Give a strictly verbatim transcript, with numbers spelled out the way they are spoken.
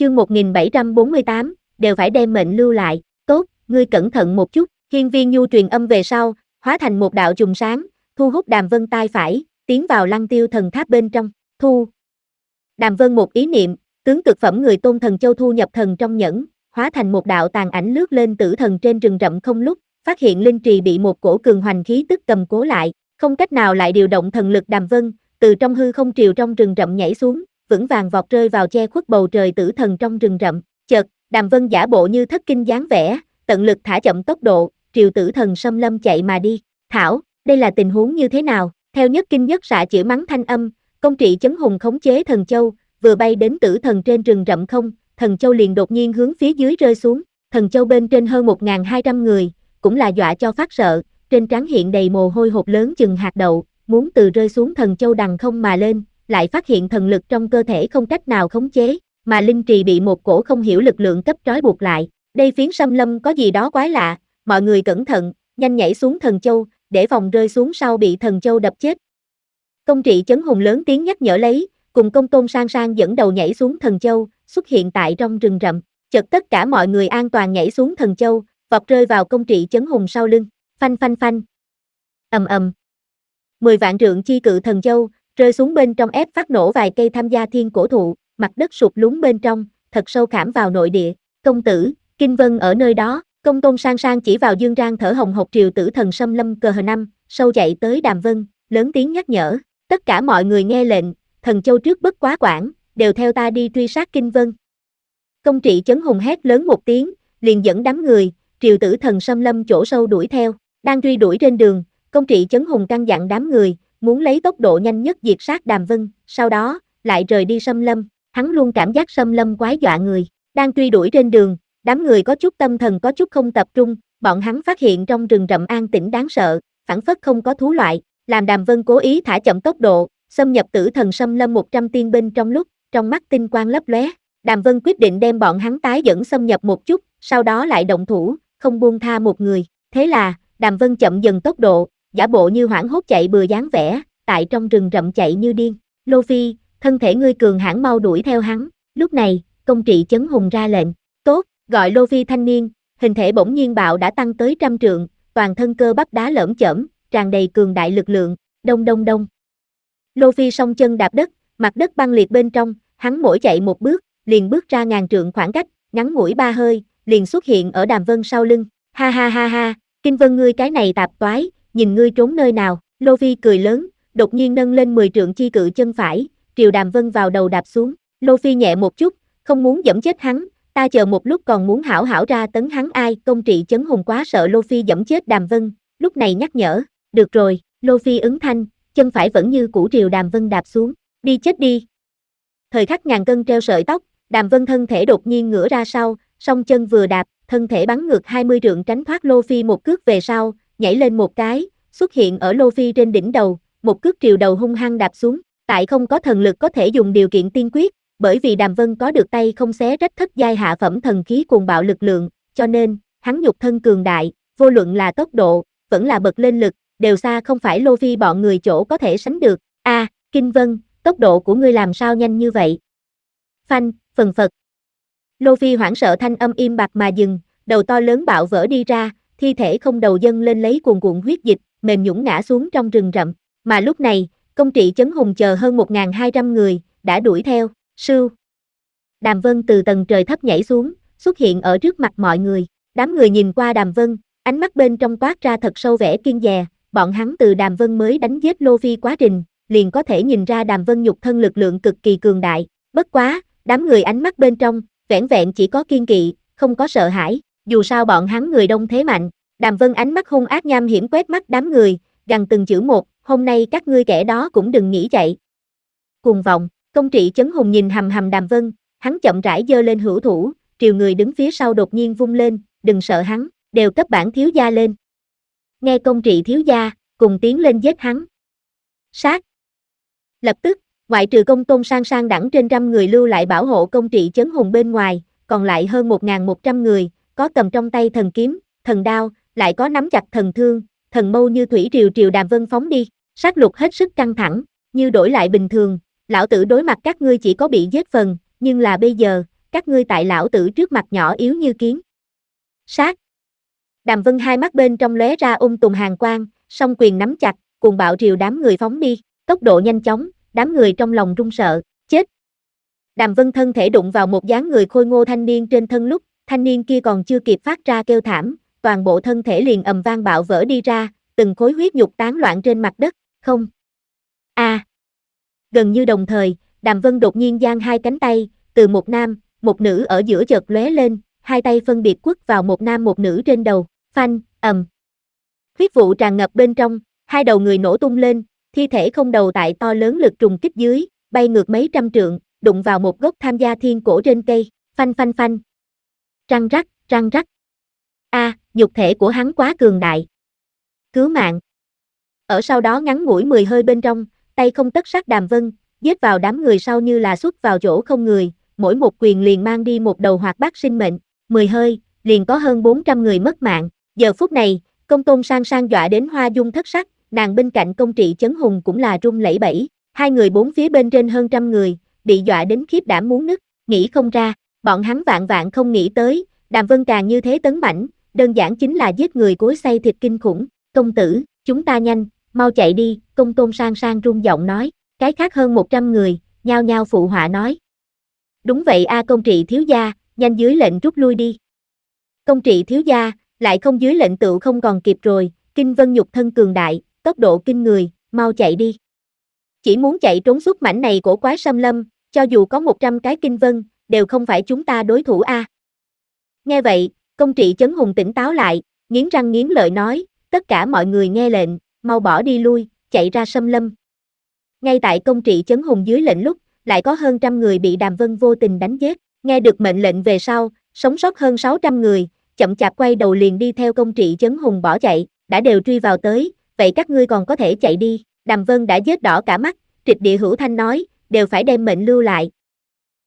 Chương một nghìn bảy trăm bốn mươi tám, đều phải đem mệnh lưu lại. Tốt, ngươi cẩn thận một chút. Hiên Viên Nhu truyền âm về sau, hóa thành một đạo chùm sáng, thu hút Đàm Vân tai phải, tiến vào Lăng Tiêu thần tháp bên trong. Thu. Đàm Vân một ý niệm, tướng cực phẩm người tôn thần châu thu nhập thần trong nhẫn, hóa thành một đạo tàn ảnh lướt lên tử thần trên rừng rậm không lúc, phát hiện linh trì bị một cổ cường hoành khí tức cầm cố lại, không cách nào lại điều động thần lực. Đàm Vân từ trong hư không triều trong rừng rậm nhảy xuống, vững vàng vọt rơi vào che khuất bầu trời tử thần trong rừng rậm. Chợt, Đàm Vân giả bộ như thất kinh dáng vẻ, tận lực thả chậm tốc độ, triều tử thần xâm lâm chạy mà đi. Thảo, đây là tình huống như thế nào? Theo nhất kinh nhất xạ chửi mắng thanh âm, Công Trị Chấn Hùng khống chế thần châu, vừa bay đến tử thần trên rừng rậm không, thần châu liền đột nhiên hướng phía dưới rơi xuống. Thần châu bên trên hơn một nghìn hai trăm người, cũng là dọa cho phát sợ, trên trán hiện đầy mồ hôi hột lớn chừng hạt đậu, muốn từ rơi xuống thần châu đằng không mà lên, lại phát hiện thần lực trong cơ thể không cách nào khống chế, mà linh trì bị một cổ không hiểu lực lượng cấp trói buộc lại. Đây phiến xâm lâm có gì đó quái lạ, mọi người cẩn thận, nhanh nhảy xuống thần châu, để phòng rơi xuống sau bị thần châu đập chết. Công Trị Chấn Hùng lớn tiếng nhắc nhở lấy, cùng Công Tôn Sang Sang dẫn đầu nhảy xuống thần châu, xuất hiện tại trong rừng rậm. Chợt tất cả mọi người an toàn nhảy xuống thần châu, vọt rơi vào Công Trị Chấn Hùng sau lưng. Phanh phanh phanh. Ầm ầm. Mười vạn trượng chi cự thần châu rơi xuống bên trong, ép phát nổ vài cây tham gia thiên cổ thụ, mặt đất sụp lún bên trong, thật sâu khảm vào nội địa. Công tử, Kinh Vân ở nơi đó. Công Tôn Sang Sang chỉ vào Dương Rang thở hồng hộc triều tử thần xâm lâm cờ hờ năm, sâu chạy tới Đàm Vân, lớn tiếng nhắc nhở. Tất cả mọi người nghe lệnh, thần châu trước bất quá quản, đều theo ta đi truy sát Kinh Vân. Công Trị Chấn Hùng hét lớn một tiếng, liền dẫn đám người, triều tử thần xâm lâm chỗ sâu đuổi theo. Đang truy đuổi trên đường, Công Trị Chấn Hùng căn dặn đám người, muốn lấy tốc độ nhanh nhất diệt sát Đàm Vân, sau đó, lại rời đi xâm lâm. Hắn luôn cảm giác xâm lâm quái dọa người. Đang truy đuổi trên đường, đám người có chút tâm thần có chút không tập trung, bọn hắn phát hiện trong rừng rậm an tĩnh đáng sợ, phảng phất không có thú loại, làm Đàm Vân cố ý thả chậm tốc độ, xâm nhập tử thần xâm lâm một trăm tiên binh trong lúc, trong mắt tinh quang lấp lóe. Đàm Vân quyết định đem bọn hắn tái dẫn xâm nhập một chút, sau đó lại động thủ, không buông tha một người. Thế là, Đàm Vân chậm dần tốc độ, giả bộ như hoảng hốt chạy bừa dáng vẻ, tại trong rừng rậm chạy như điên. Lô Phi, thân thể ngươi cường hãn, mau đuổi theo hắn. Lúc này, Công Trị Chấn Hùng ra lệnh. Tốt, gọi Lô Phi thanh niên, hình thể bỗng nhiên bạo đã tăng tới trăm trượng, toàn thân cơ bắp đá lởm chởm, tràn đầy cường đại lực lượng. Đông đông đông. Lô Phi song chân đạp đất, mặt đất băng liệt bên trong, hắn mỗi chạy một bước, liền bước ra ngàn trượng khoảng cách, ngắn ngủi ba hơi, liền xuất hiện ở Đàm Vân sau lưng. Ha ha ha ha, Kinh Vân ngươi cái này tạp toái, nhìn ngươi trốn nơi nào? Lô Phi cười lớn, đột nhiên nâng lên mười trượng chi cự chân phải, triều Đàm Vân vào đầu đạp xuống. Lô Phi nhẹ một chút, không muốn giẫm chết hắn, ta chờ một lúc còn muốn hảo hảo ra tấn hắn. Ai? Công Trị Chấn Hùng quá sợ Lô Phi giẫm chết Đàm Vân, lúc này nhắc nhở. Được rồi, Lô Phi ứng thanh, chân phải vẫn như cũ triều Đàm Vân đạp xuống. Đi chết đi. Thời khắc ngàn cân treo sợi tóc, Đàm Vân thân thể đột nhiên ngửa ra sau, song chân vừa đạp, thân thể bắn ngược hai mươi trượng tránh thoát Lô Phi một cước về sau, nhảy lên một cái, xuất hiện ở Lô Phi trên đỉnh đầu, một cước triều đầu hung hăng đạp xuống. Tại không có thần lực có thể dùng điều kiện tiên quyết, bởi vì Đàm Vân có được tay không xé rách thất giai hạ phẩm thần khí cuồng bạo lực lượng, cho nên, hắn nhục thân cường đại, vô luận là tốc độ, vẫn là bật lên lực, đều xa không phải Lô Phi bọn người chỗ có thể sánh được. A, à, Kinh Vân, tốc độ của ngươi làm sao nhanh như vậy? Phanh, phần phật. Lô Phi hoảng sợ thanh âm im bặt mà dừng, đầu to lớn bạo vỡ đi ra, thi thể không đầu dâng lên lấy cuồn cuộn huyết dịch, mềm nhũn ngã xuống trong rừng rậm. Mà lúc này, Công Trị Chấn Hùng chờ hơn một nghìn hai trăm người, đã đuổi theo. Sưu. Đàm Vân từ tầng trời thấp nhảy xuống, xuất hiện ở trước mặt mọi người. Đám người nhìn qua Đàm Vân, ánh mắt bên trong toát ra thật sâu vẻ kiêng dè. Bọn hắn từ Đàm Vân mới đánh giết Lô Phi quá trình, liền có thể nhìn ra Đàm Vân nhục thân lực lượng cực kỳ cường đại. Bất quá, đám người ánh mắt bên trong, vẻn vẹn chỉ có kiên kỵ, không có sợ hãi. Dù sao bọn hắn người đông thế mạnh. Đàm Vân ánh mắt hung ác nham hiểm quét mắt đám người, gằn từng chữ một, hôm nay các ngươi kẻ đó cũng đừng nghĩ chạy. Cuồng vọng. Công Trị Chấn Hùng nhìn hầm hầm Đàm Vân, hắn chậm rãi giơ lên hữu thủ, triều người đứng phía sau đột nhiên vung lên, đừng sợ hắn, đều cấp bản thiếu gia lên. Nghe Công Trị thiếu gia, cùng tiến lên giết hắn. Sát. Lập tức, ngoại trừ Công Tôn Sang Sang đẳng trên trăm người lưu lại bảo hộ Công Trị Chấn Hùng bên ngoài, còn lại hơn một nghìn một trăm người, có cầm trong tay thần kiếm, thần đao, lại có nắm chặt thần thương, thần mâu như thủy triều triều Đàm Vân phóng đi. Sát lục hết sức căng thẳng, như đổi lại bình thường, lão tử đối mặt các ngươi chỉ có bị giết phần, nhưng là bây giờ, các ngươi tại lão tử trước mặt nhỏ yếu như kiến. Sát. Đàm Vân hai mắt bên trong lóe ra ung tùm hàn quang, song quyền nắm chặt, cuồng bạo triều đám người phóng đi, tốc độ nhanh chóng, đám người trong lòng run sợ, chết. Đàm Vân thân thể đụng vào một dáng người khôi ngô thanh niên trên thân lúc, thanh niên kia còn chưa kịp phát ra kêu thảm, toàn bộ thân thể liền ầm vang bạo vỡ đi ra, từng khối huyết nhục tán loạn trên mặt đất, không. A. À. Gần như đồng thời, Đàm Vân đột nhiên giang hai cánh tay, từ một nam, một nữ ở giữa chợt lóe lên, hai tay phân biệt quất vào một nam một nữ trên đầu, phanh, ầm. Huyết vụ tràn ngập bên trong, hai đầu người nổ tung lên, thi thể không đầu tại to lớn lực trùng kích dưới, bay ngược mấy trăm trượng, đụng vào một gốc tham gia thiên cổ trên cây, phanh phanh phanh. Răng rắc, răng rắc. A, à, nhục thể của hắn quá cường đại. Cứu mạng. Ở sau đó ngắn ngủi mười hơi bên trong, tay không tất sát Đàm Vân, giết vào đám người sau như là xuất vào chỗ không người, mỗi một quyền liền mang đi một đầu hoạt bát sinh mệnh, mười hơi, liền có hơn bốn trăm người mất mạng. Giờ phút này, Công Tôn Sang Sang dọa đến hoa dung thất sắc, nàng bên cạnh Công Trị Chấn Hùng cũng là run lẩy bẩy, hai người bốn phía bên trên hơn trăm người, bị dọa đến khiếp đảm muốn nứt, nghĩ không ra, bọn hắn vạn vạn không nghĩ tới, Đàm Vân càng như thế tấn mãnh, đơn giản chính là giết người cối xay thịt kinh khủng, công tử, chúng ta nhanh, mau chạy đi, Công Tôn Sang Sang run giọng nói, cái khác hơn một trăm người, nhao nhao phụ họa nói. Đúng vậy a Công Trị thiếu gia, nhanh dưới lệnh rút lui đi. Công Trị thiếu gia, lại không dưới lệnh tựu không còn kịp rồi, Kinh Vân nhục thân cường đại, tốc độ kinh người, mau chạy đi. Chỉ muốn chạy trốn xuất mảnh này cổ quái xâm lâm, cho dù có một trăm cái Kinh Vân, đều không phải chúng ta đối thủ a. Nghe vậy, Công Trị Chấn Hùng tỉnh táo lại, nghiến răng nghiến lợi nói, tất cả mọi người nghe lệnh, mau bỏ đi lui, chạy ra xâm lâm. Ngay tại Công Trị Chấn Hùng dưới lệnh lúc, lại có hơn trăm người bị Đàm Vân vô tình đánh giết, nghe được mệnh lệnh về sau, sống sót hơn sáu trăm người, chậm chạp quay đầu liền đi theo Công Trị Chấn Hùng bỏ chạy, đã đều truy vào tới, vậy các ngươi còn có thể chạy đi, Đàm Vân đã giết đỏ cả mắt, trịch địa hữu thanh nói, đều phải đem mệnh lưu lại,